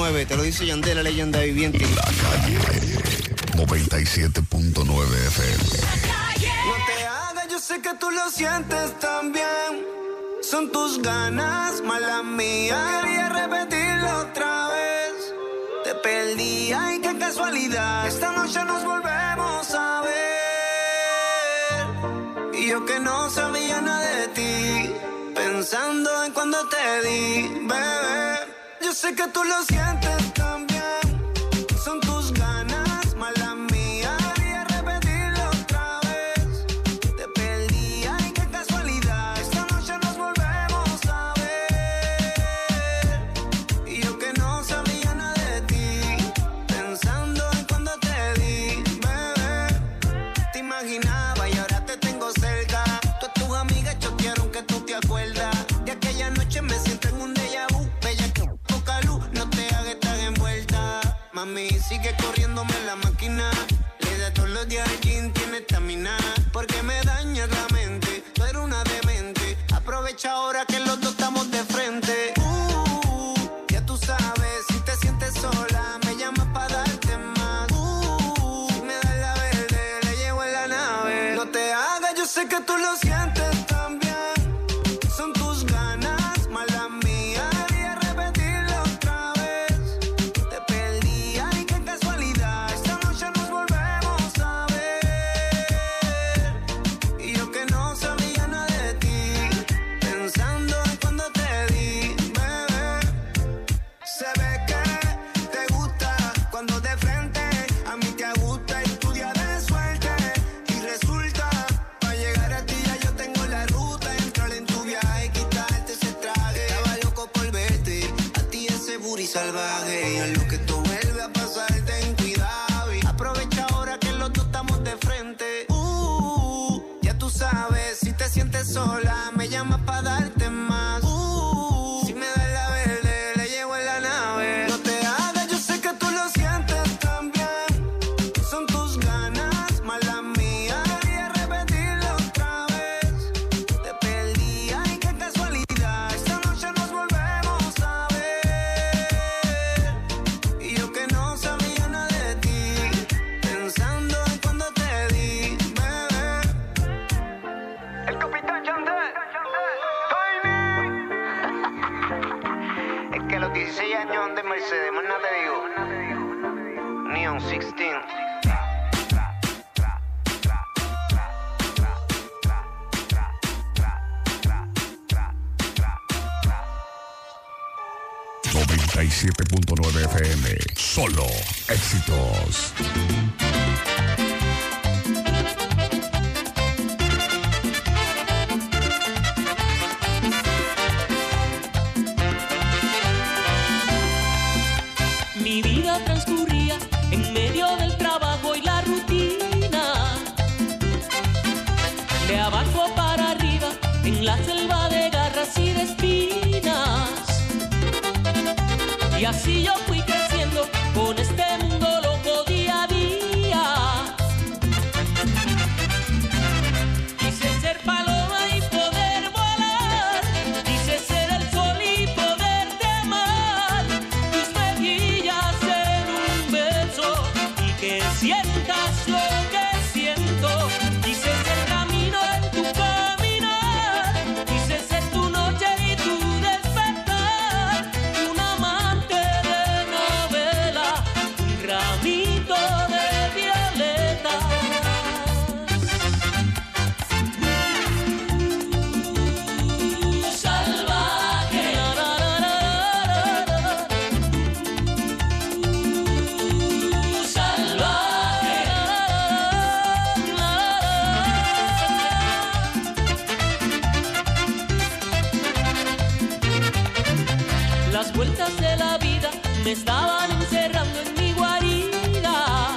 9. Te lo dice Yandel, la leyenda viviente. La calle 97.9 FM. No te hagas, yo sé que tú lo sientes también. Son tus ganas, mala mía. Quería repetirlo otra vez. Te perdí, ay, qué casualidad. Esta noche nos volvemos a ver. Y yo que no sabía nada de ti, pensando en cuando te di, bebé. Yo sé que tú lo sientes también. Son tus ganas, mala mía. Quería repetirlo otra vez. Te perdí, ay, qué casualidad. Esta noche nos volvemos a ver. Y yo que no sabía nada de ti, pensando en cuando te di, bebé. Te imaginaba y ahora te tengo cerca. Todas tus amigas chotearon que tú te acuerdas. De aquella noche me siento en un déjà vu. Bella que poca luz, no te hagas tan envuelta. Mami, sigue corriéndome la máquina. Le da todos los días al gym, tiene estamina. Porque me dañas la mente, tú eres una demente. Aprovecha ahora que los dos estamos de frente. Ya tú sabes, si te sientes sola, me llamas para darte más. Si me das la verde, le llevo en la nave. No te hagas, yo sé que tú lo sientes también. Son tus ganas, mala mía. Quería repetirlo otra vez. Te perdí, ay, qué casualidad. Esta noche nos volvemos a ver. Y yo que no sabía nada de ti, pensando en cuando te di, bebé. Se ve que te gusta cuando de frente a mí te gusta y tu día de suerte. Y resulta, para llegar a ti ya yo tengo la ruta. Entrar en tu viaje, quitarte ese traje. Estaba loco por verte, a ti ese booty salvaje. Y en lo que tú vuelves a pasar, ten cuidado. Y aprovecha ahora que los dos estamos de frente. Ya tú sabes, si te sientes sola, me llamas para darte más. Si me das la verde, le llevo en la nave. No te hagas, yo sé que tú lo sientes también. Son tus ganas, mala mía. Quería repetirlo otra vez. Te perdí, ay, qué casualidad. Esta noche nos volvemos a ver. Y yo que no sabía nada de ti, pensando en cuando te di, bebé. El capitán Yandel, Tiny. Es que a los 16 años de Mercedes, más nada te digo. Neon 16. 97.9 FM. Solo éxitos. Mi vida transcurría en medio del trabajo y la rutina. De abajo para arriba, en la selva de garras y de espinas. Y así yo fui creciendo con este mundo loco día a día. Quise ser paloma y poder volar. Quise ser el sol y poderte amar. Tus mejillas en un beso y que sientas lo que siento. Quise ser camino en tu caminar. Quise ser tu noche y tu despertar. Un amante de novela, un ramito de violetas. Salvaje, salvaje. Las vueltas de la vida me estaban encerrando en mi guarida.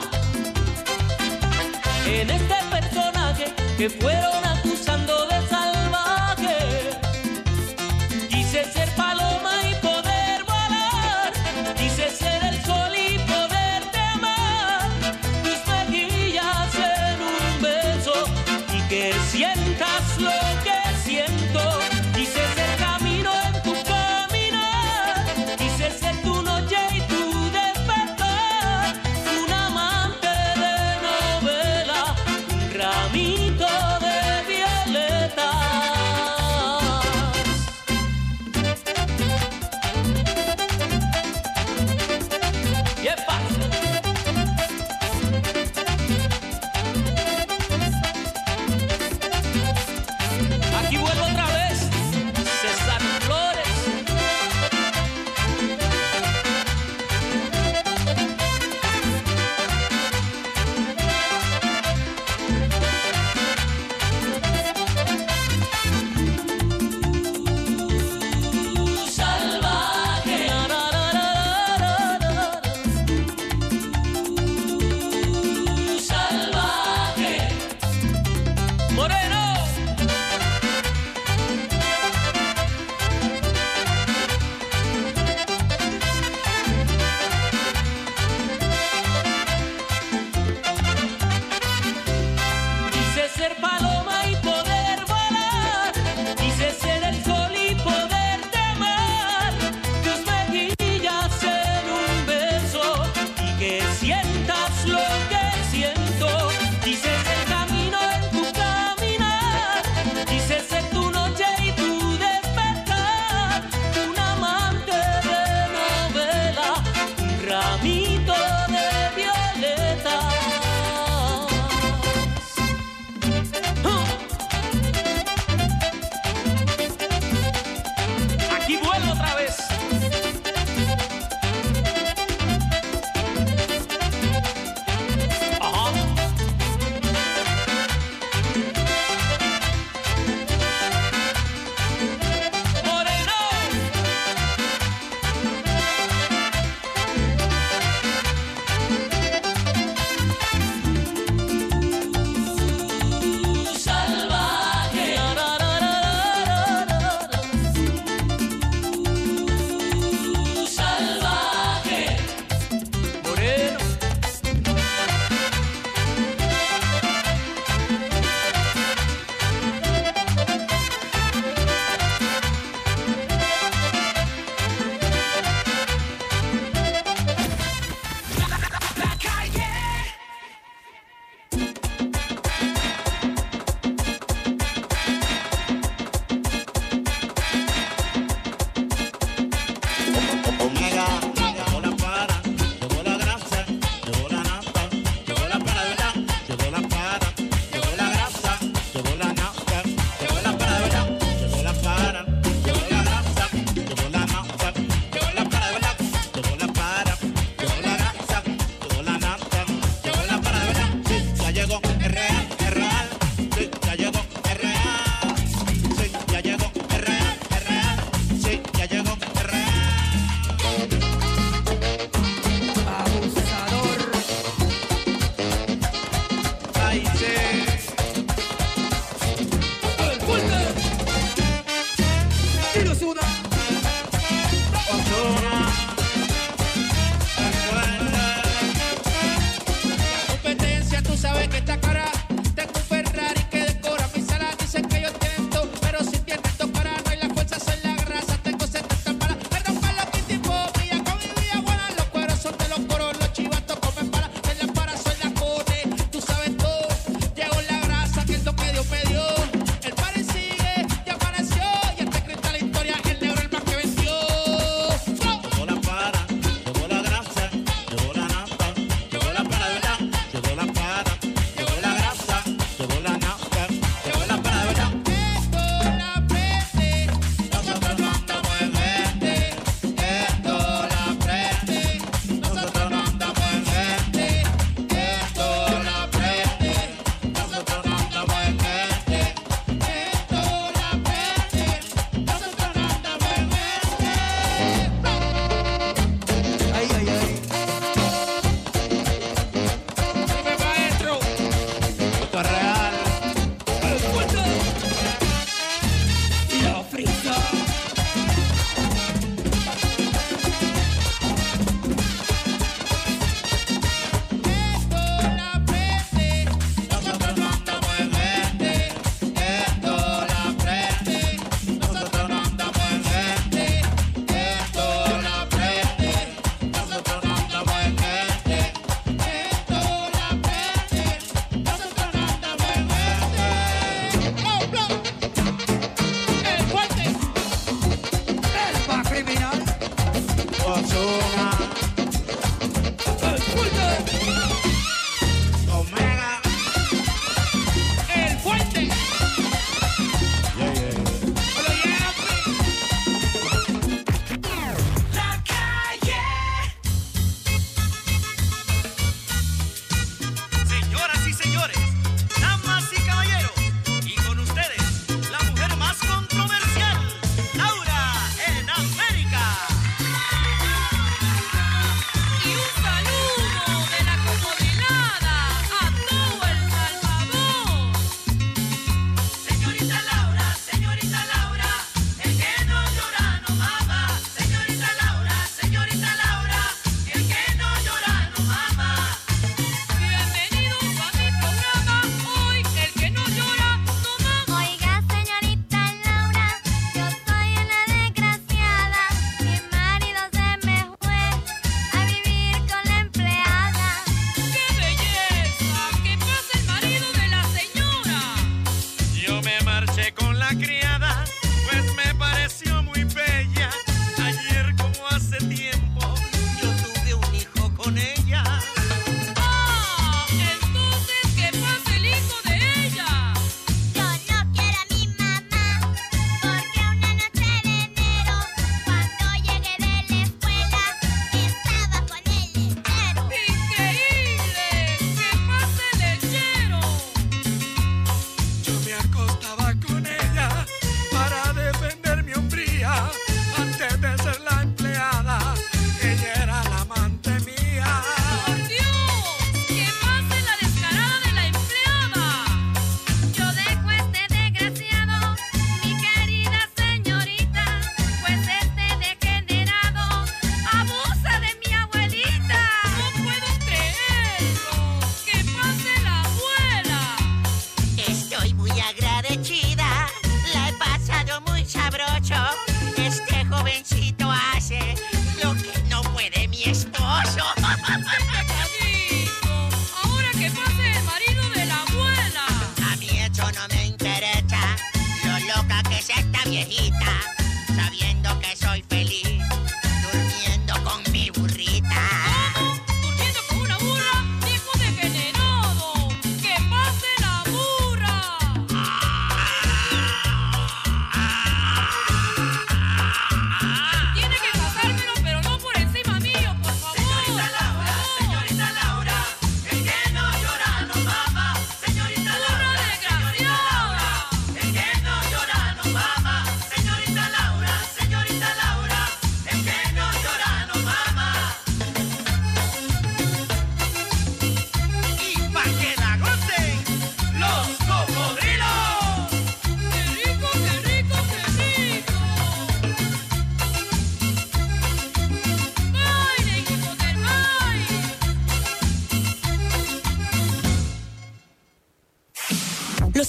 En este personaje que fueron acusando de salvaje. Quise ser paloma y poder volar. Quise ser el sol y poderte amar. Tus mejillas en un beso y que sientas lo que siento. Quise ser camino en tu caminar. Quise ser tu noche y tu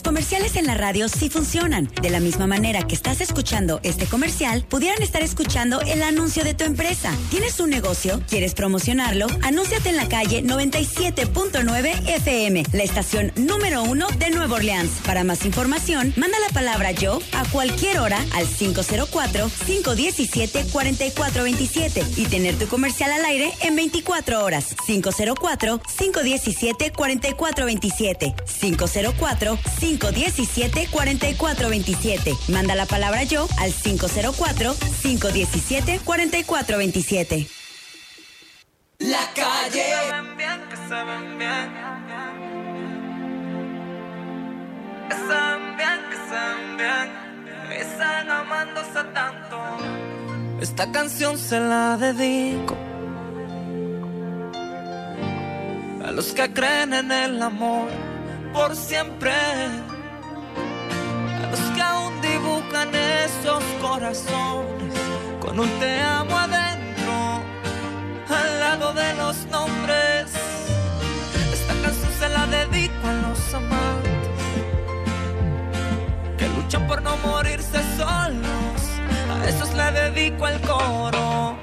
comerciales en la radio sí funcionan. De la misma manera que estás escuchando este comercial, pudieran estar escuchando el anuncio de tu empresa. ¿Tienes un negocio? ¿Quieres promocionarlo? Anúnciate en la calle 97.9 FM, la estación número 1 de Nueva Orleans. Para más información, manda la palabra yo a cualquier hora al 504-517-4427 y tener tu comercial al aire en 24 horas. 504-517-4427. 504-517-4427. Manda la palabra yo al 504-517-4427. La calle. Que se ven bien, que se ven bien. Que se ven bien, que se ven bien. Están amándose tanto. Esta canción se la dedico a los que creen en el amor por siempre, a los que aún dibujan esos corazones con un te amo adentro al lado de los nombres. Esta canción se la dedico a los amantes que luchan por no morirse solos, a esos le dedico el coro.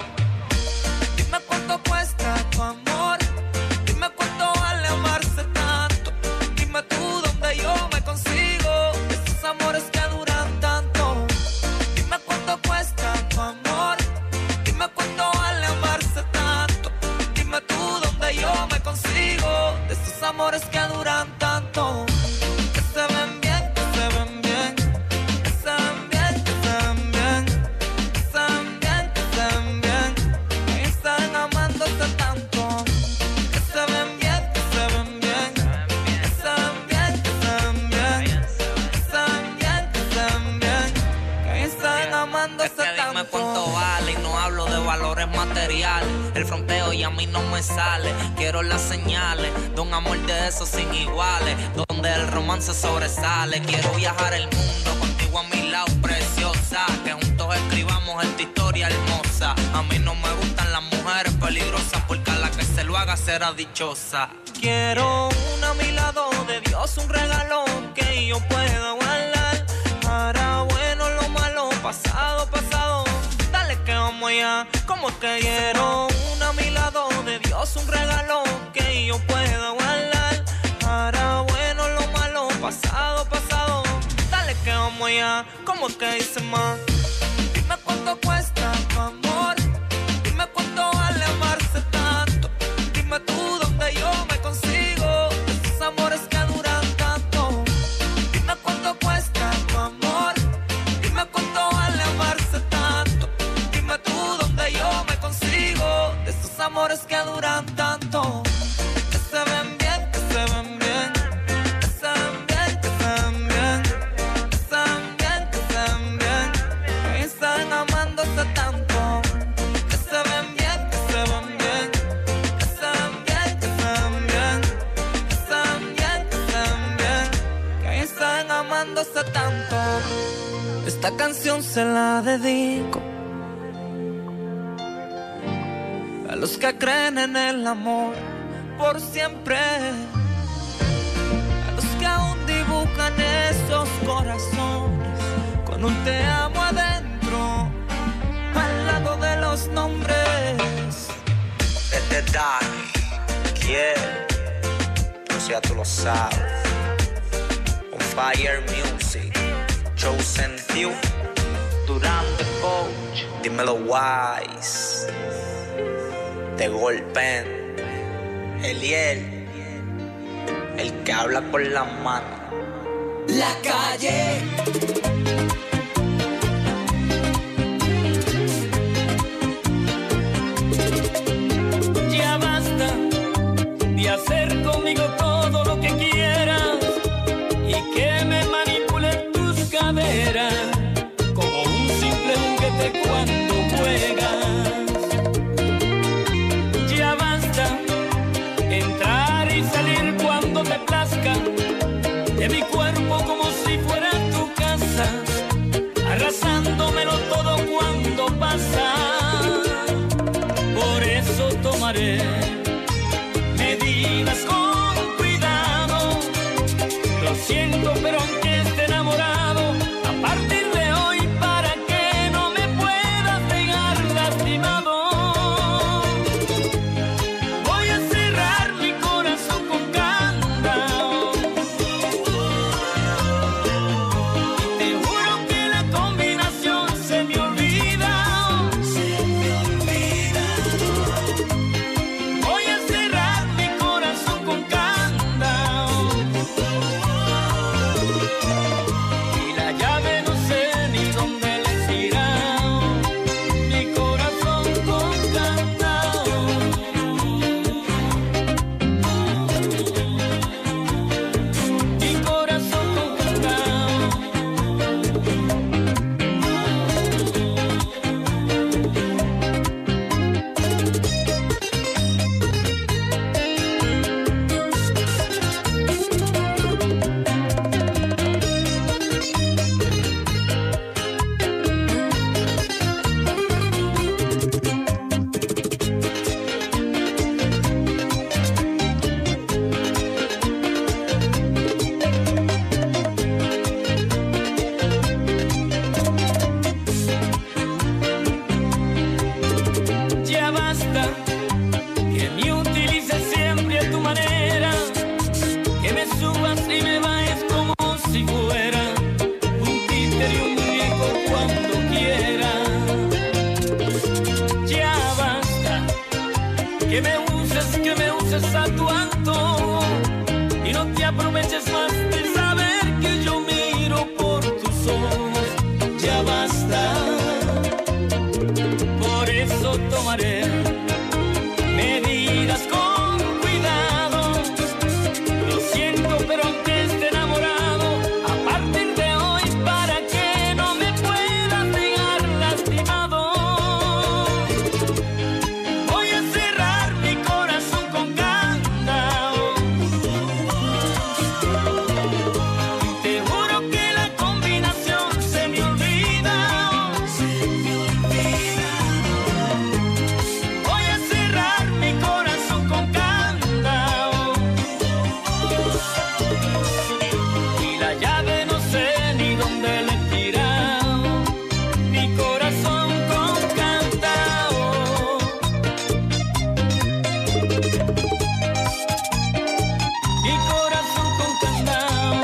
Dime cuánto cuesta tu amor, dime cuánto vale amarse tanto, dime tú dónde yo me consigo esos amores que duran tanto. Dime cuánto cuesta tu amor, dime cuánto vale amarse tanto, dime tú dónde yo me consigo de esos amores que duran tanto. Que se ven bien, que se ven bien, que se ven bien, que se ven bien, que se ven bien, que se ven bien, que están amándose tanto. Que se ven bien, que se ven bien, que se ven bien, que se ven bien, que se ven bien, que se ven bien, que están amándose tanto. Dime cuánto vale y no hablo de valores materiales. El fronteo y a mí no me sale. Quiero las señales de un amor de esos sin iguales, donde el romance sobresale. Quiero viajar el mundo contigo a mi lado, preciosa, que juntos escribamos esta historia hermosa. A mí no me gustan las mujeres peligrosas, porque a la que se lo haga será dichosa. Quiero una a mi lado de Dios, un regalo que yo pueda guardar. Para bueno lo malo, pasado, pasado. Dale que vamos allá, como que quiero una a mi lado de Dios, un regalo que yo pueda guardar. Para bueno lo malo, pasado, pasado. Dale que vamos allá, como que dice más. Dime cuánto cuesta tu amor, dime cuánto vale amarse tanto, dime tú dónde yo me consigo esos amores que duran tanto. Dime cuánto cuesta tu amor, dime cuánto vale amarse tanto, dime tú dónde yo me consigo de esos amores que duran tanto. Que se ven bien, que se ven bien, que se ven bien, que se ven bien, que se ven bien, que se ven bien, que están amándose tanto. Que se ven bien, que se ven bien, que se ven bien, que se ven bien, que se ven bien, que se ven bien, que están amándose tanto. Esta canción se la dedico a los que creen en el amor por siempre, a los que aún dibujan esos corazones con un te amo adentro al lado de los nombres. Desde Dark, yeah, o sea, tú lo sabes. On Fire Music, Chosen Few, Durán the Coach, dímelo Wise, te golpen, Eliel, el que habla con las manos. La calle. Ya basta de hacer conmigo todo lo que quieras y que me manipulen tus caderas como un simple juguete cuando juegas. Ya basta entrar y salir cuando te plazca de mi cuerpo como si fuera tu casa, arrasándomelo todo cuando pasa. Por eso tomaré medidas con cuidado. Los siento, pero aunque esté enamorado, a partir de hoy, para que no me puedas dejar lastimado, voy a cerrar mi corazón con candado. Y te juro que la combinación se me olvida. Voy a cerrar mi corazón con candado. Y la llave no sé ni dónde le he tirado. Mi corazón con candado. Mi corazón con candado. Ya basta que me utilices siempre a tu manera, que me subas y me bajes como si fuera un títere y un muñeco cuando quiera. Ya basta que me uses a tu antojo y no te aproveches más de saber que yo miro por tus ojos. Ya basta. Por eso tomaré medidas con cuidado. Lo siento, pero aunque esté enamorado, a partir de hoy, para que no me puedas dejar lastimado, voy a cerrar mi corazón con candado. Y te juro que la combinación se me olvida. Voy a cerrar mi corazón con candado. Y la llave no sé ni dónde le he tirado. Mi corazón con candado. Mi corazón con candado.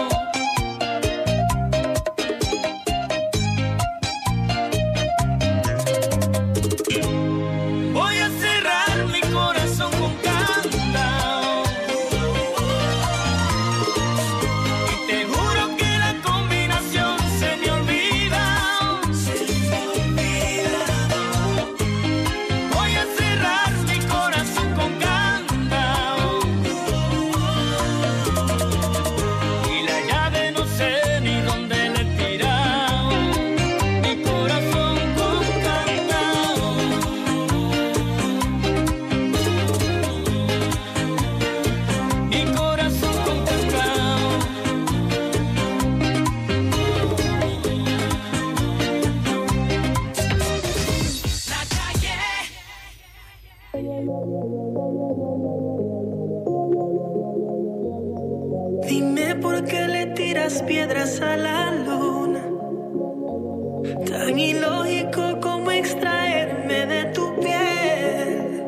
Voy a cerrar mi corazón con candado. Y te juro que la combinación se me olvida. Voy a cerrar mi corazón con candado. Y la llave no sé ni dónde le he tirado. Mi corazón con candado. Mi corazón con candado. La calle. Dime por qué le tiras piedras a la luna. Tan ilógico como extraerme de tu piel.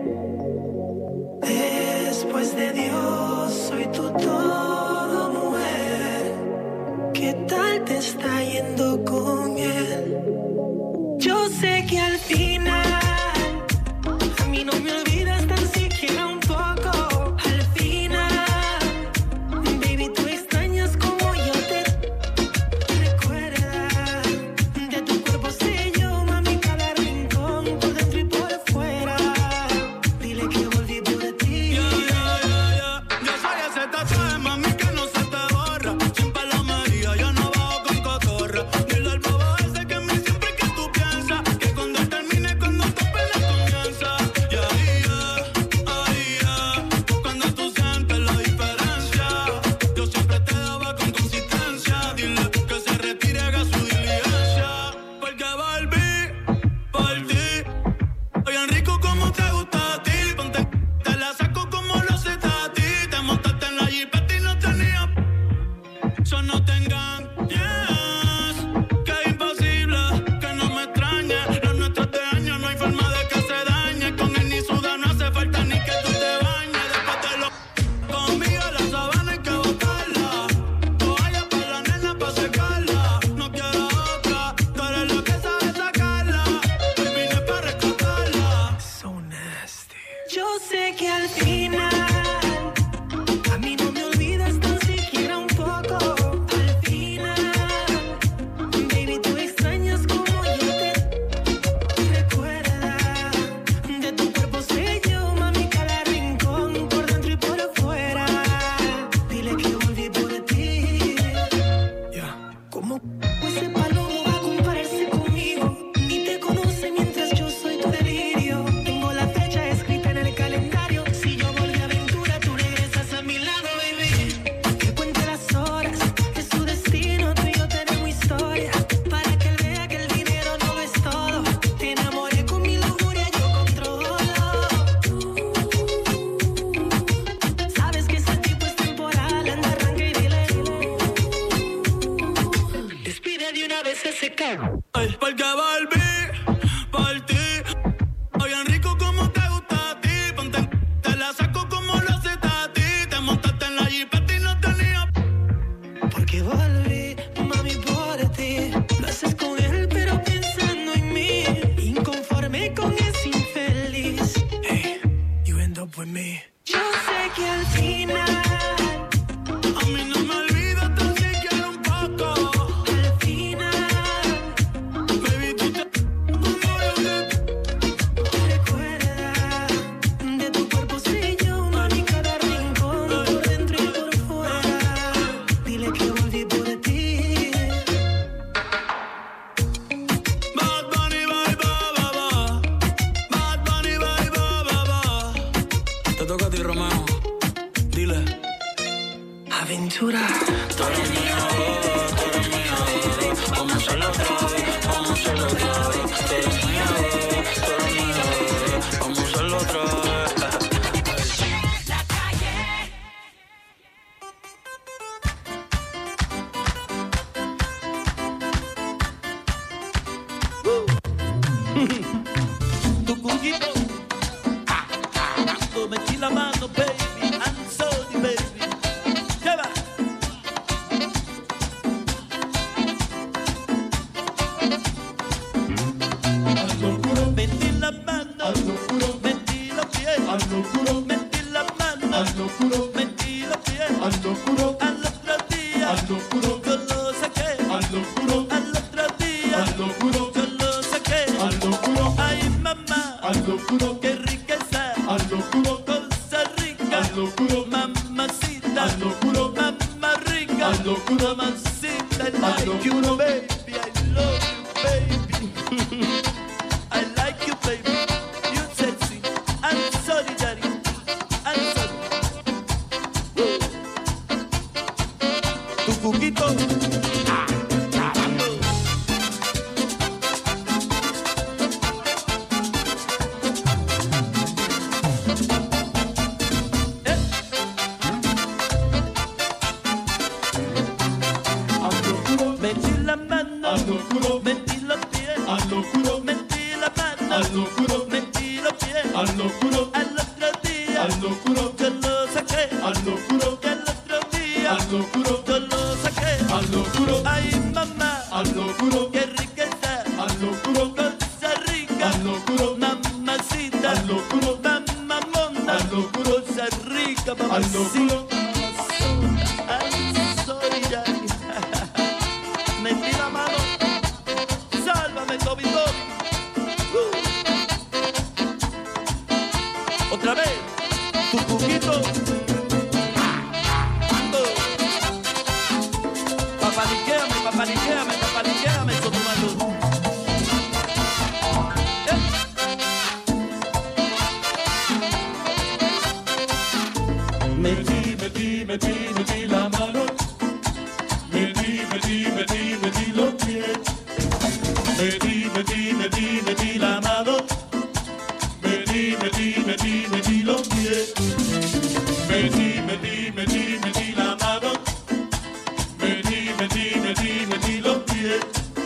Después de Dios, soy tu todo, mujer. ¿Qué tal te está yendo con él? Yo sé que al final a mí no me olvidas tan siquiera un poco. Al final, baby, tú extrañas como yo te recuerda. De tu cuerpo sé yo, mami, cada rincón, por dentro y por fuera. Dile que volví por ti. Yo soy ese tatuaje, mami. with me. Yo sé que al final A mí no me olvidas tan siquiera un poco. al final Baby, tú te... recuerda de tu cuerpo sé yo mami cada rincón por dentro y por fuera. Dile que volví por ti. Bad Bunny, bye, bye, bye, bye. Bad Bunny, bye, bye, bye, bye. Te toca a ti, Romeo. Dile. Aventura. Tú eres mía, tú eres mía. Vamos a hacerlo otra vez, vamos a hacerlo otra vez. Tú eres mía, tú eres mía. Vamos a hacerlo otra vez. Tu cuquito. Tú metí la mano, baby. I'm sorry, baby. ¿Qué va? Metí la mano, metí los pies, metí la mano, metí los pies. Al otro día, yo lo saqué. Al otro día, yo lo saqué. Ay, mamá, qué riqueza, cosa rica, mamacita, mamá rica, mamacita. I like you, baby, I love you, baby. I like you, baby. You sexy. I'm sorry, daddy. I'm sorry. Tu cuquito. Metí la mano, metí los pies, metí la mano, metí los pies. Al otro día, yo lo saqué. Y al otro día, yo lo saqué. Ay, mamá, qué riqueza, cosa rica, mamacita, mamamona, cosa rica, mamacita. I'm sorry, daddy. Metí la mano, sálvame, Toby, Toby. Otra vez, tu cuquito. Papaliquéame, papaliquéame, papaliquéame, Sotomayor. Metí la mano. Metí los pies. Metí la mano. Metí los pies. Metí la mano. Metí los pies.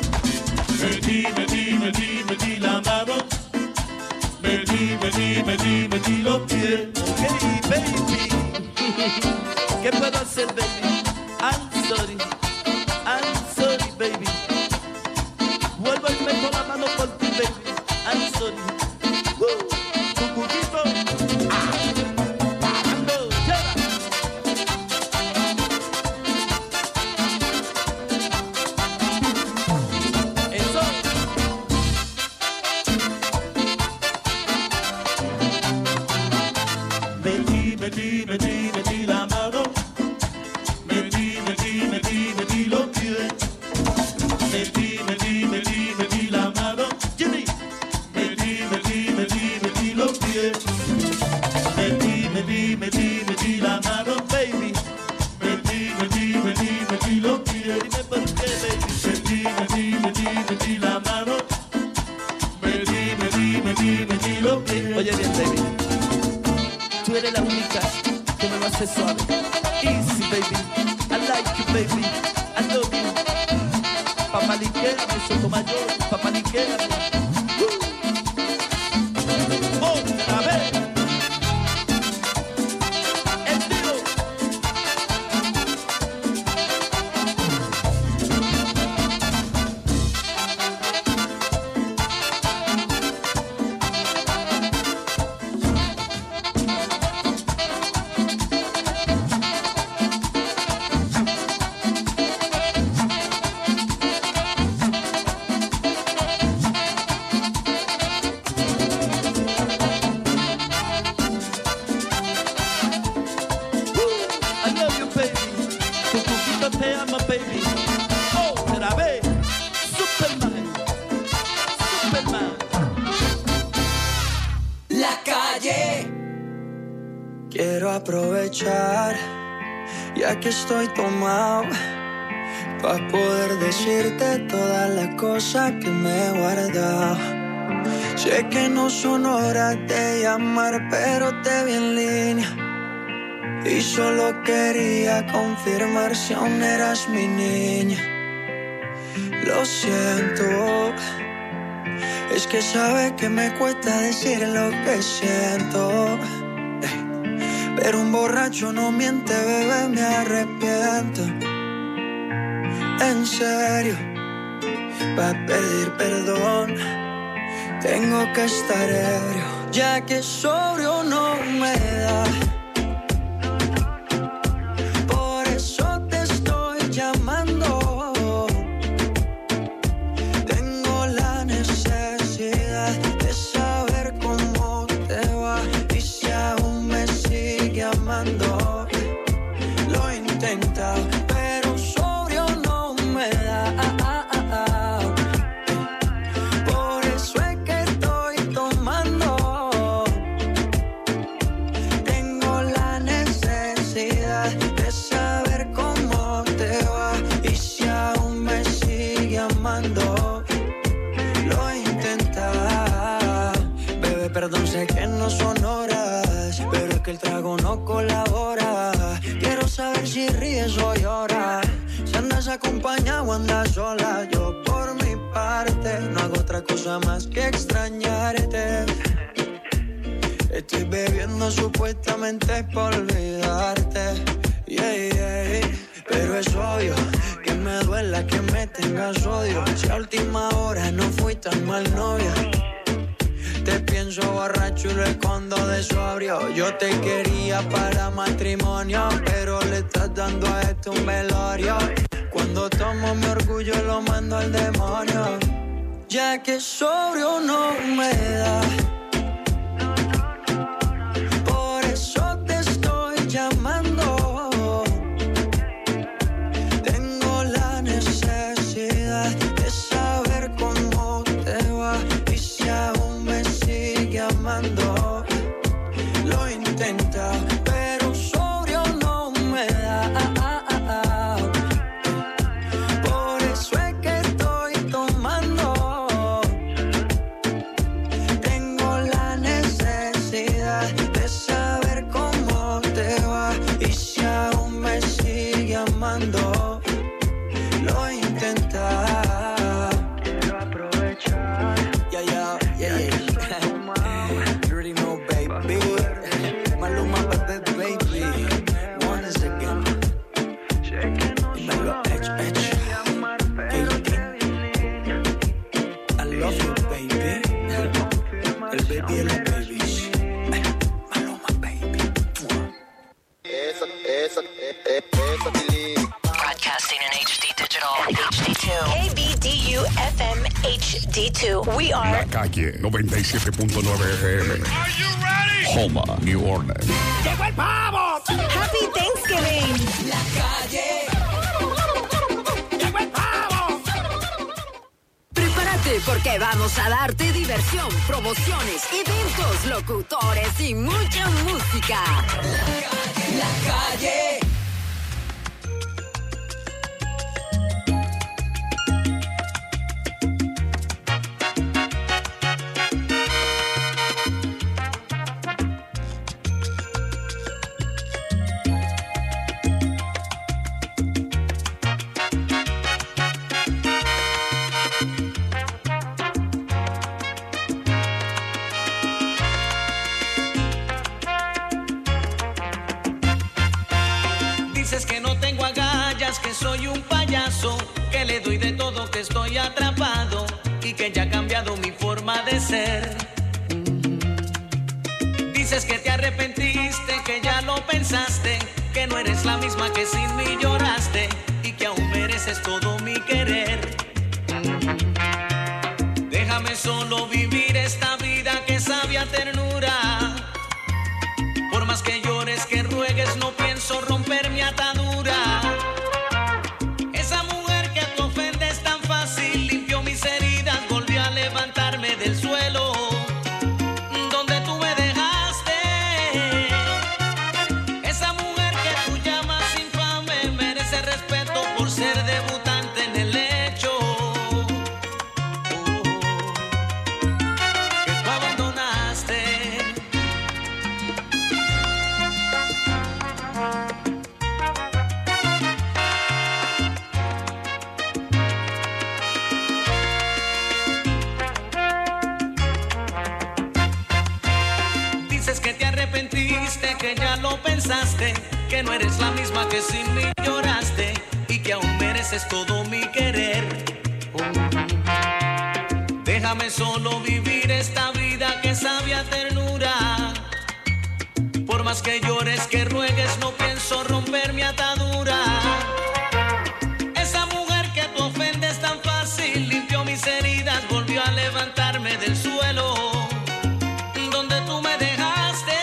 Metí la mano. Metí los pies. Okay, baby. ¿Qué puedo hacer, baby? I'm sorry, baby. Vuelvo y meto la mano por ti, baby. I'm sorry. Tu cuquito. Ando, lleva. Eso. Metí la mano. Metí los pies. Metí la mano. Jimmy. Metí los pies. Metí la mano, baby. Metí los pies. Dime por qué, baby. Metí la mano. Metí los pies. Oye bien, baby. Tú eres la única que me lo hace suave. Easy, baby. I like you, baby. I love you. Papaliquéame, Sotomayor. Papaliquéame. Otra vez. El tiro. Quiero aprovechar, ya que estoy tomado, para poder decirte todas las cosas que me he guardado. Sé que no son horas de llamar, pero te vi en línea y solo quería confirmar si aún eras mi niña. Lo siento, es que sabes que me cuesta decir lo que siento. Pero un borracho no miente, bebé, me arrepiento. En serio, para pedir perdón tengo que estar ebrio, ya que sobrio no me da. Por eso te estoy llamando. Tengo la necesidad de saber cómo te va y si aún me sigue amando. Lo he intentado, pero sobrio no me da. Por eso es que estoy tomando. Tengo la necesidad de saber cómo te va y si aún me sigue amando. Lo he intentado. Bebé, perdón, sé que no son horas, pero es que el trago no colabora. Quiero saber si ríes o lloras, si andas acompañado o andas sola. Yo por mi parte no hago otra cosa más que extrañarte. Estoy bebiendo supuestamente por olvidarte, pero es obvio que me duela que me tengas odio. Si a última hora no fui tan mal novia, te pienso borracho y lo escondo de sobrio. Yo te quería para matrimonio, pero le estás dando a esto un velorio. Cuando tomo mi orgullo lo mando al demonio, ya que sobrio no me da. Por eso te estoy llamando. Tengo la necesidad de saber cómo te va y si aún me sigue amando. Lo he intentado, pero sobrio no me da. Por eso es que estoy tomando. Tengo la necesidad de saber cómo te va y si aún me sigue amando. Lo he intentado. Quiero aprovechar. Yeah. You already know, baby. Maluma, baby. Once again. Dímelo, Edge. I love you, baby. El baby de los babies. Maluma, baby. Broadcasting in HD Digital, HD2. ABDU FM HD2. We are La calle 97.9 FM. Are you ready? Homa, New Orleans. ¡Llegó el pavo! Happy Thanksgiving. ¡La calle! ¡Llegó el pavo! Prepárate porque vamos a darte diversión, promociones, eventos, locutores y mucha música. ¡La calle! Dices que no tengo agallas, que soy un payaso, que le doy de todo, que estoy atrapado y que ya ha cambiado mi forma de ser. Dices que te arrepentiste, que ya lo pensaste, que no eres la misma que sin mí lloraste y que aún mereces todo mi querer. Déjame solo vivir esta vida que sabe a ternura. Por más que llores, que ruegues, no pienso romper mi atadura. Esa mujer que tú ofendes tan fácil limpió mis heridas, volvió a levantarme del suelo donde tú me dejaste. arrepentiste, que ya lo pensaste, que no eres la misma que sin mí lloraste y que aún mereces todo mi querer. Déjame solo vivir esta vida que sabe a ternura. Por más que llores, que ruegues, no pienso romper mi atadura. Esa mujer que tú ofendes tan fácil limpió mis heridas, volvió a levantarme del suelo donde tú me dejaste.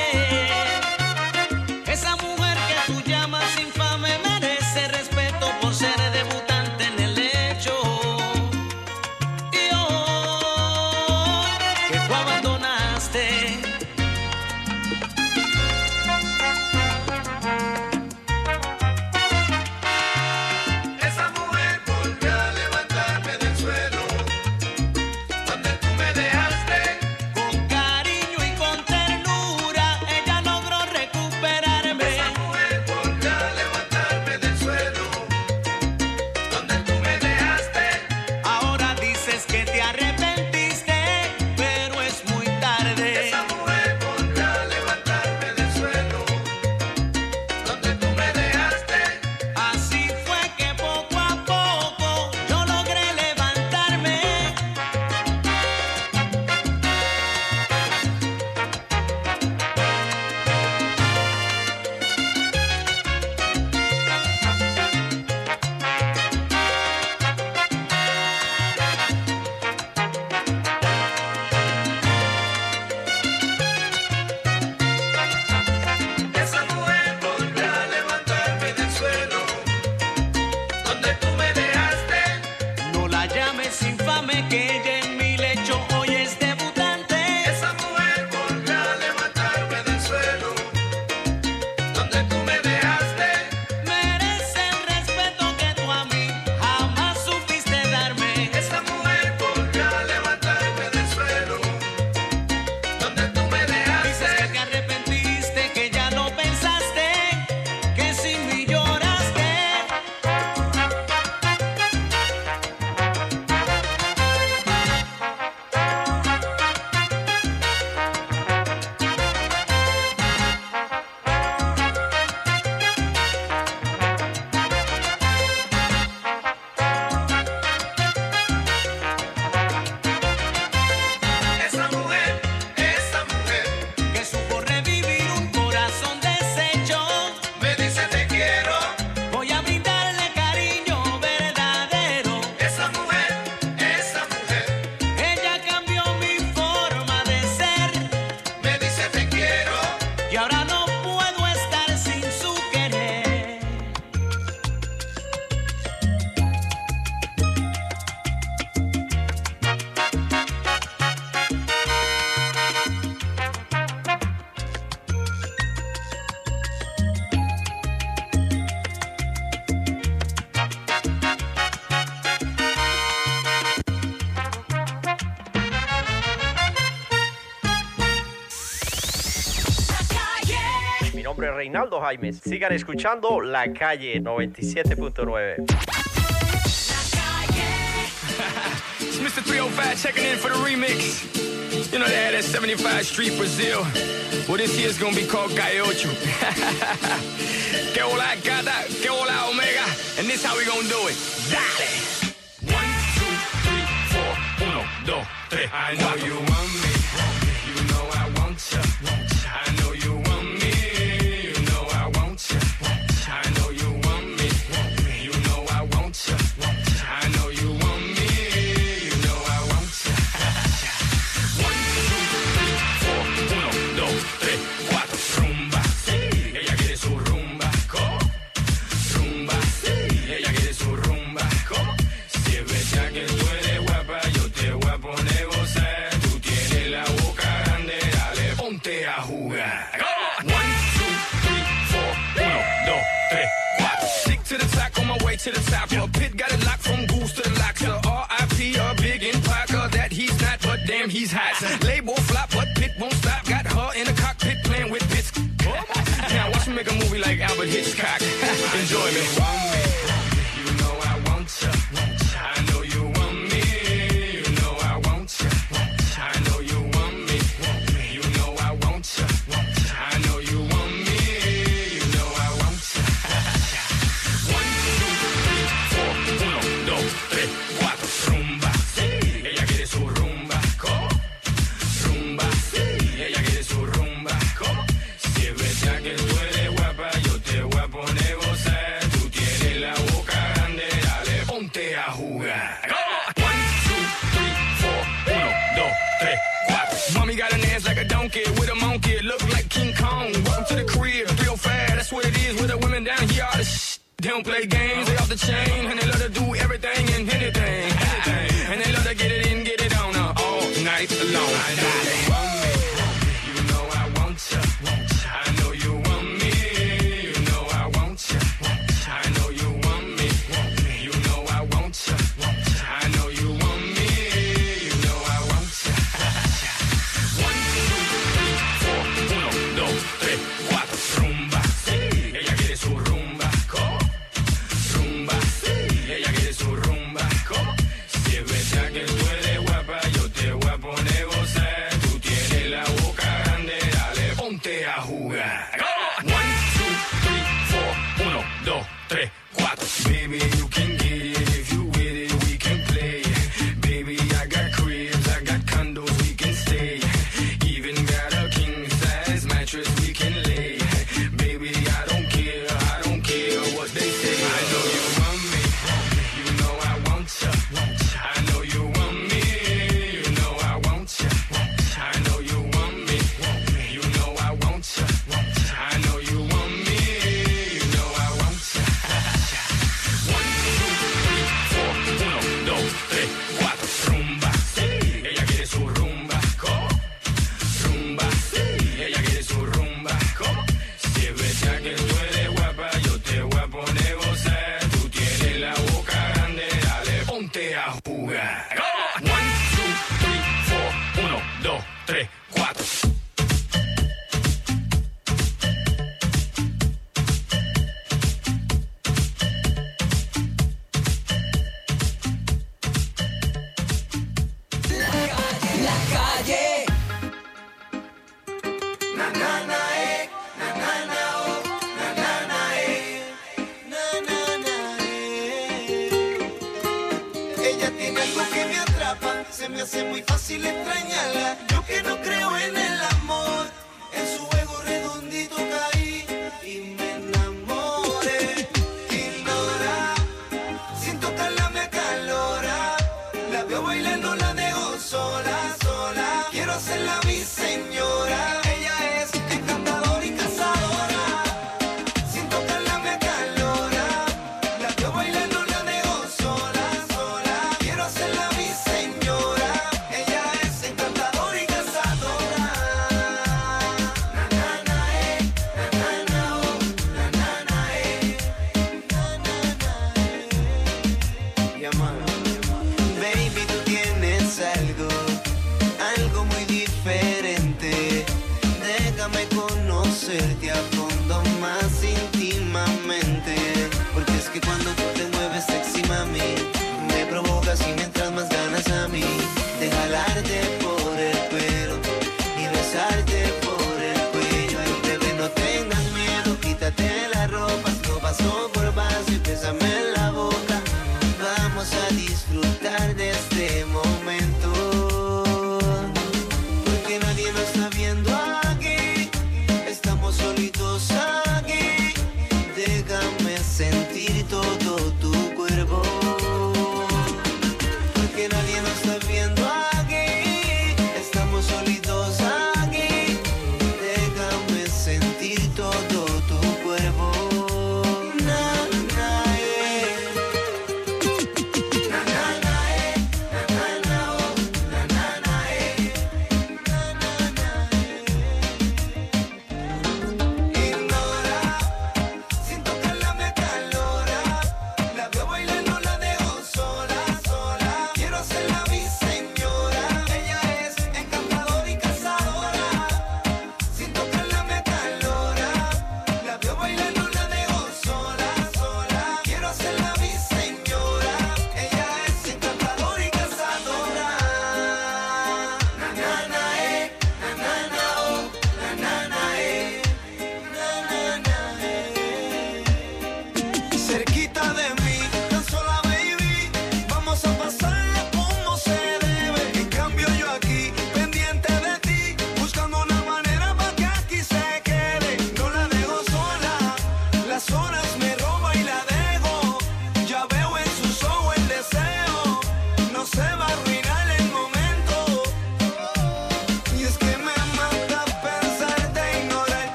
Esa mujer que tú llamas infame merece respeto por ser debutante en el hecho. Y hoy que tú abandonaste. Esa mujer volvió a levantarme del suelo donde tú me dejaste. Con cariño y con ternura ella logró recuperarme. Esa mujer volvió a levantarme del suelo donde tú me dejaste. Ahora dices que te arrepentiste, pero es muy tarde. Esa mujer volvió a levantarme del suelo donde tú me dejaste. Así fue que poco a poco yo logré levantarme. Esa mujer volvió a levantarme del suelo donde tú me dejaste. No la llames infame, que ella en mi lecho hoy es debutante. Esa mujer volvió a levantarme del suelo donde tú me dejaste. Merece el respeto que tú a mí jamás supiste darme. Esa mujer volvió a levantarme del suelo donde tú me Dices dejaste. que te arrepentiste, que ya no pensaste, que sin mí lloraste. Esa mujer Que supo revivir un corazón deshecho. me dice te quiero. Voy a brindarle cariño verdadero. Esa mujer Ella cambió mi forma de ser me dice te quiero. y ahora no puedo estar sin su querer. Mi nombre es Reinaldo Jaimes. Sigan escuchando La Calle 97.9. It's Mr. 305 checking in for the remix. You know they had that 75 Street Brazil. Well, this year's gonna be called Gaiocho. Que hola gata, que hola omega. And this how we gonna do it. Dale. 1, 2, 3, 4. 1, 2, 3. I know you want me. You know I want you. I know you want me. You know I want you. I know you want me. You know I want you. I know you want me. You know I want you. 1, 2, 3, 4. 1, 2, 3, 4. Rumba. Ella quiere su rumba. ¿Cómo? Rumba. Ella quiere su rumba. ¿Cómo? Si es verdad que tú eres guapa, yo te voy a poner gozar. Tú tienes la boca grande, dale, ponte a jugar. 1, 2, 3, 4. 1, 2, 3, 4. Stick to the track on my way to the top. Your pit got it locked from goose to the locks. R.I.P. a big in Parker that he's not, but damn he's hot. Label flop, but Pit won't stop. Got her in the cockpit playing with bits. Now watch me make a movie like Albert Hitchcock. Enjoy me. You know I want you. I know you want me. You know I want you. I know you want me. You know I want you. I know you They don't play games, they off the chain, and they love to do everything and anything. And they love to get it in, get it on all night long. I know you want me, you know I want you. I know you want me, you know I want you. I know you want me, you know I want you. I know you want me, you know I want you. 1, 2, 3, 4, 1, 2, 3, 4, rumba. Ella quiere su rumba, ¿cómo? Rumba, ella quiere su rumba, ¿cómo? Si es verdad que tú eres guapa, yo te voy a poner gozar. Tú tienes la boca grande, dale, ponte a jugar. 1, 2, 3, 4, 1, 2, 3, 4. Baby, you can get it if you with it, we can play. Baby, I got cribs, I got condos, we can stay. Even got a king size mattress we can lay. Baby, I don't care what they say. I know you want me, you know I want you. I know you want me, you know I want you. I know you want me, you know I want you. I know you want me, you know I want you. 1, 2, 3, 4, 1, 2, 3, 4, rumba. Ella quiere su rumba, ¿cómo? Rumba, ella quiere su rumba, ¿cómo? Si es verdad que tú eres guapa, yo te voy a poner gozar. Tú tienes la boca grande, dale, ponte a jugar. 1, 2, 3, 4, 1, 2, 3, 4. La calle. Na na na na na na oh, na na na na na na. Ella tiene algo que me atrapa, se me hace muy fácil extrañarla. Yo que no creo en el amor, en su juego redondito caí y me enamoré. Ignora, sin tocarla me acalora. La veo bailando, la dejo sola, sola. Quiero hacerla mi señora. Ella es encantadora y cazadora. Sin tocarla me acalora. La veo bailando, la dejo sola, sola. Quiero hacerla mi señora. Ella es encantadora y cazadora.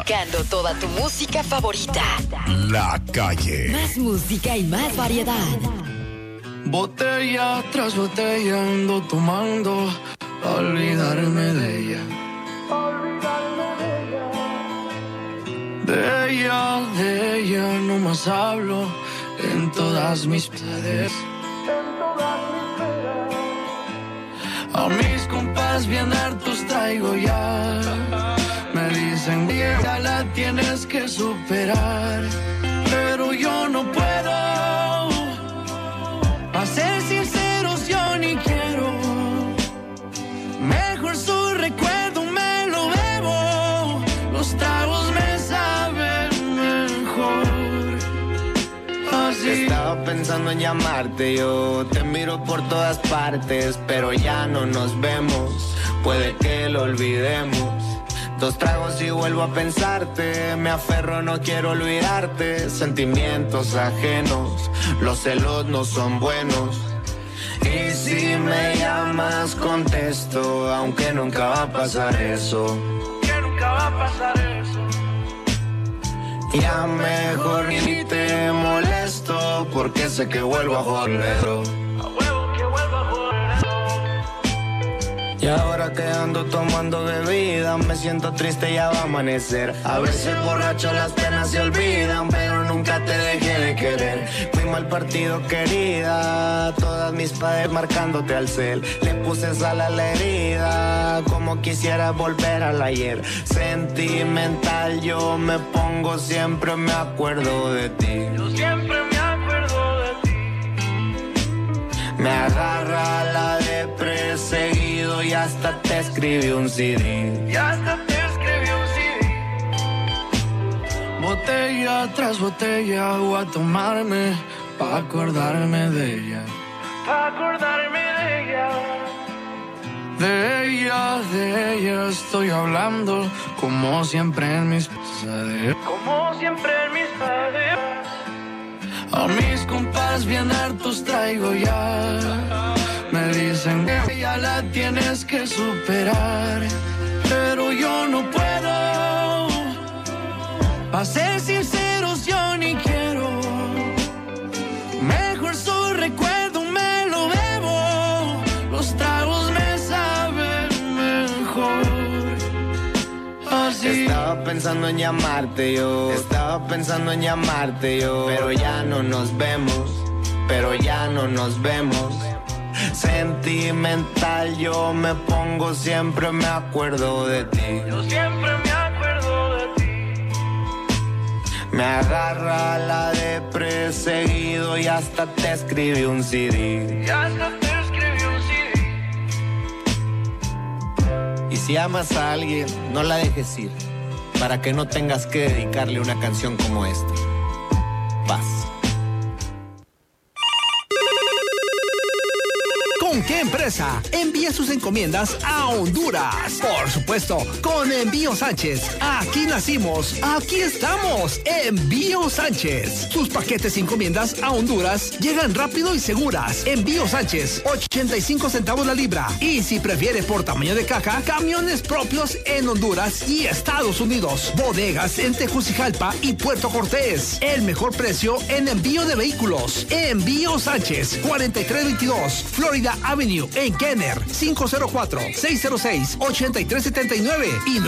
Tocando toda tu música favorita. La Calle. Más música y más variedad. Botella tras botella ando tomando a olvidarme de ella. De ella no más hablo en todas mis pesadillas. A mis compas bien hartos traigo ya. Me dicen que ya la tienes que superar, pero yo no puedo. A ser sinceros yo ni quiero. Mejor su recuerdo me lo bebo. Los tragos me saben mejor. Así. Estaba pensando en llamarte, yo te miro por todas partes, pero ya no nos vemos, puede que lo olvidemos. 2 tragos y vuelvo a pensarte, me aferro, no quiero olvidarte. Sentimientos ajenos, los celos no son buenos. Y si me llamas contesto, aunque nunca va a pasar eso. Que nunca va a pasar eso. Ya mejor ni te molesto, porque sé que vuelvo a joderlo. Y ahora que ando tomando bebida, me siento triste, ya va a amanecer. A veces borracho las penas se olvidan, pero nunca te dejé de querer. Fui mal partido, querida, todas mis padres marcándote al cel. Le puse sal a la herida, como quisiera volver al ayer. Sentimental yo me pongo, siempre me acuerdo de ti. Yo siempre me acuerdo de ti. Me agarra la depre seguido y hasta te escribí un CD. Y hasta te escribí un CD. Botella tras botella voy a tomarme pa' acordarme de ella. Pa' acordarme de ella. De ella estoy hablando como siempre en mis pesadillas. Como siempre en mis pesadillas. A mis compas bien hartos traigo ya. Me dicen que ya la tienes que superar, pero yo no puedo. Pa' ser sinceros yo ni quiero. Mejor su recuerdo me lo bebo. Los tragos me saben mejor. Así. Estaba pensando en llamarte yo, estaba pensando en llamarte yo, pero ya no nos vemos, pero ya no nos vemos. Sentimental yo me pongo, siempre me acuerdo de ti. Yo siempre me acuerdo de ti. Me agarra la depre seguido y hasta te escribí un CD. Y hasta te escribí un CD. Y si amas a alguien, no la dejes ir, para que no tengas que dedicarle una canción como esta. Paz. ¿Con qué empresa envía sus encomiendas a Honduras? Por supuesto, con Envío Sánchez. Aquí nacimos, aquí estamos. Envío Sánchez. Sus paquetes y encomiendas a Honduras llegan rápido y seguras. Envío Sánchez, 85 centavos la libra. Y si prefiere por tamaño de caja, camiones propios en Honduras y Estados Unidos. Bodegas en Tegucigalpa y Puerto Cortés. El mejor precio en envío de vehículos. Envío Sánchez, 4322 Florida Avenue en Kenner, 504-606-8379 y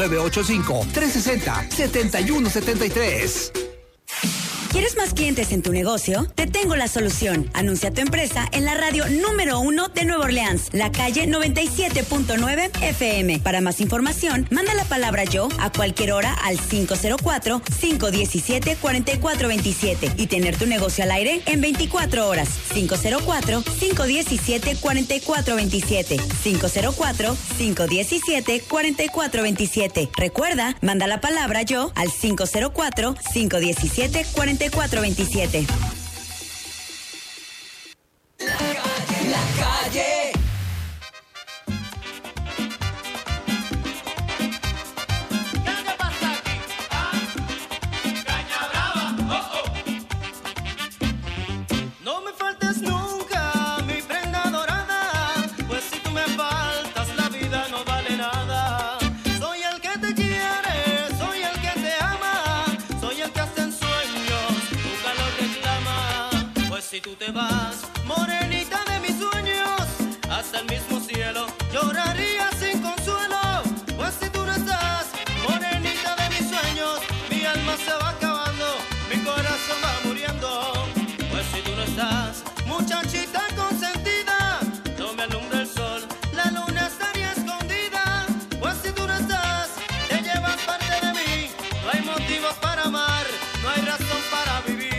985-360-7173. ¿Quieres más clientes en tu negocio? Te tengo la solución. Anuncia tu empresa en la radio número 1 de Nueva Orleans, La Calle 97.9 FM. Para más información, manda la palabra yo a cualquier hora al 504-517-4427 y tener tu negocio al aire en 24 horas. 504-517-4427. 504-517-4427. Recuerda, manda la palabra yo al 504-517-4427. La calle. ¿Qué pasa aquí? Caña brava. No me faltes nunca, mi prenda dorada, pues si tú me faltas la vida no vale nada. Soy el que te quiere, soy el que te ama. te vas, morenita de mis sueños, hasta el mismo cielo lloraría sin consuelo. Pues si tú no estás, morenita de mis sueños, mi alma se va acabando, mi corazón va muriendo. Pues si tú no estás, muchachita consentida, no me alumbra el sol, la luna estaría escondida. Pues si tú no estás, te llevas parte de mí, no hay motivos para amar, no hay razón para vivir.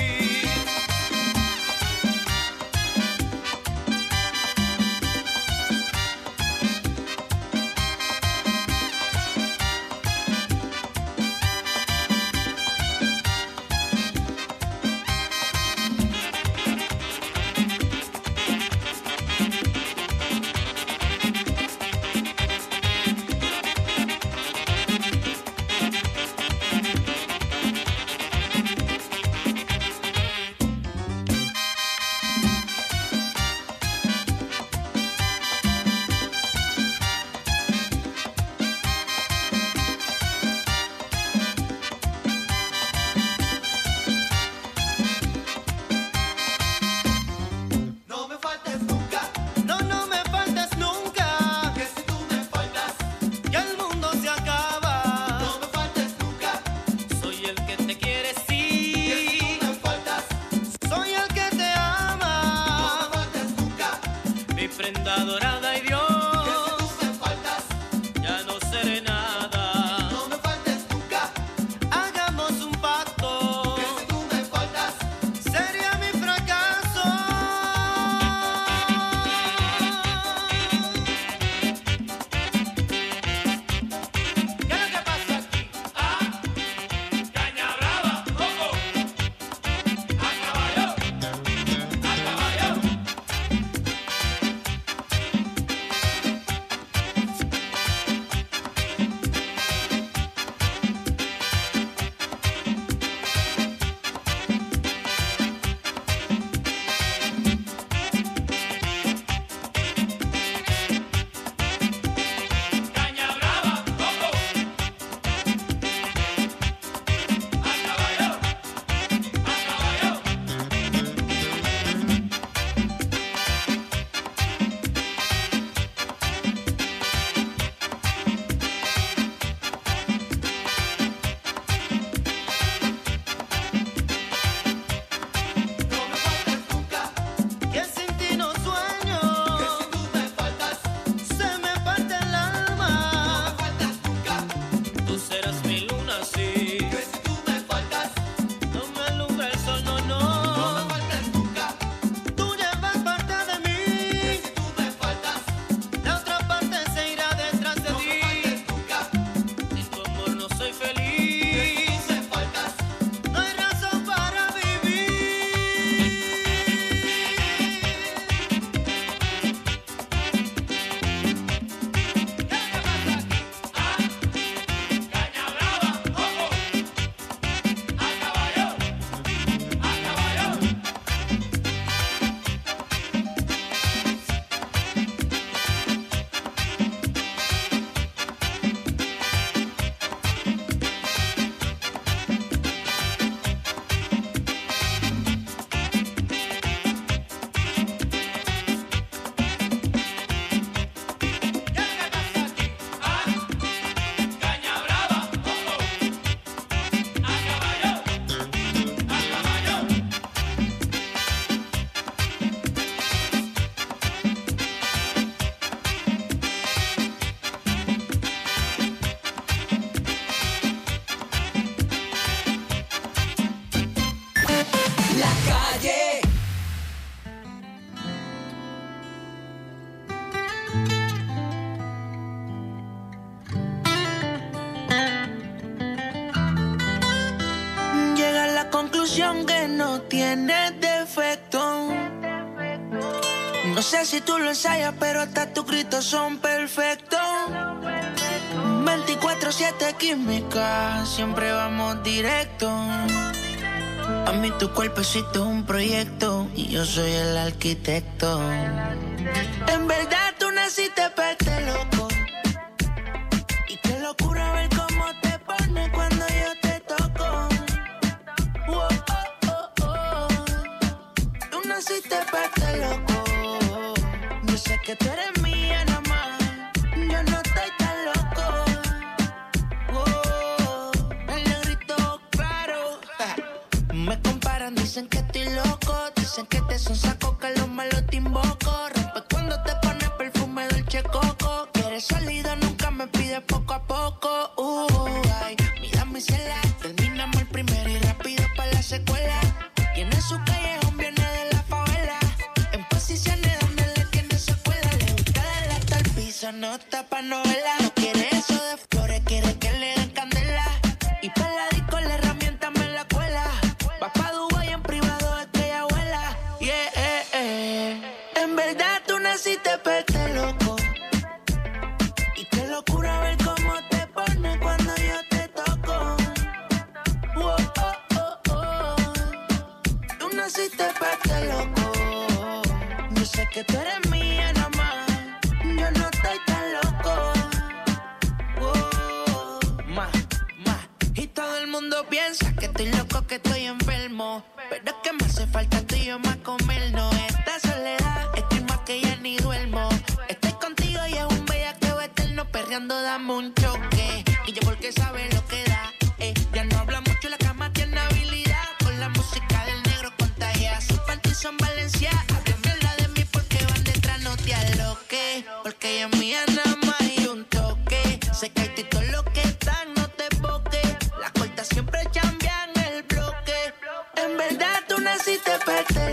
Que no tiene defecto. No sé si tú lo ensayas, pero hasta tus gritos son perfectos. 24/7 química, siempre vamos directo. A mí tu cuerpecito es un proyecto y yo soy el arquitecto. En verdad tú naciste para este loco. Y qué locura ver cómo te pones cuando yo te toco. Tú naciste para estar loco. Yo sé que tú eres mía nada más. Yo no estoy tan loco. El negrito claro. Me comparan, dicen que estoy loco. Dicen que te son saco, que los malos te invoco. Rompe cuando te pones perfume Dolce Coco. Quieres salida, nunca me pides poco a poco. Ay, mira mi cela. Terminamos el primero y rápido para la secuela. Tiene su callejón, viene de la favela. En posiciones donde le tiene secuela. Le gusta darle hasta el piso, no está pa' novela. No quiere eso de flores, quiere que le den candela. Y para la disco la herramienta me la cuela. Va pa' Dubái en privado, es que ella vuela. En verdad tú naciste pa' estar loco. Y qué locura ver cómo te pones cuando yo te toco. Tú naciste pa' estar loco. Yo sé que tú eres mía nada más. Yo no estoy tan loco. Y todo el mundo piensa que estoy loco, que estoy enfermo. Pero es que me hace falta tú y yo más comernos. Esta soledad, estoy más que ya ni duermo. Estoy contigo y es un bellaqueo eterno. Perreando dame un choque. Y yo porque sabe lo que da. Ya no habla mucho, la cama tiene habilidad. Con la música del negro contagia. Su panty son Valencia. Hablan mierda de mí porque van detrás, no te aloques. Porque ella es mía nada más y un toque. Sé que hay todos los que están, no te boques. Las cortas siempre cambian el bloque. En verdad tú naciste para estar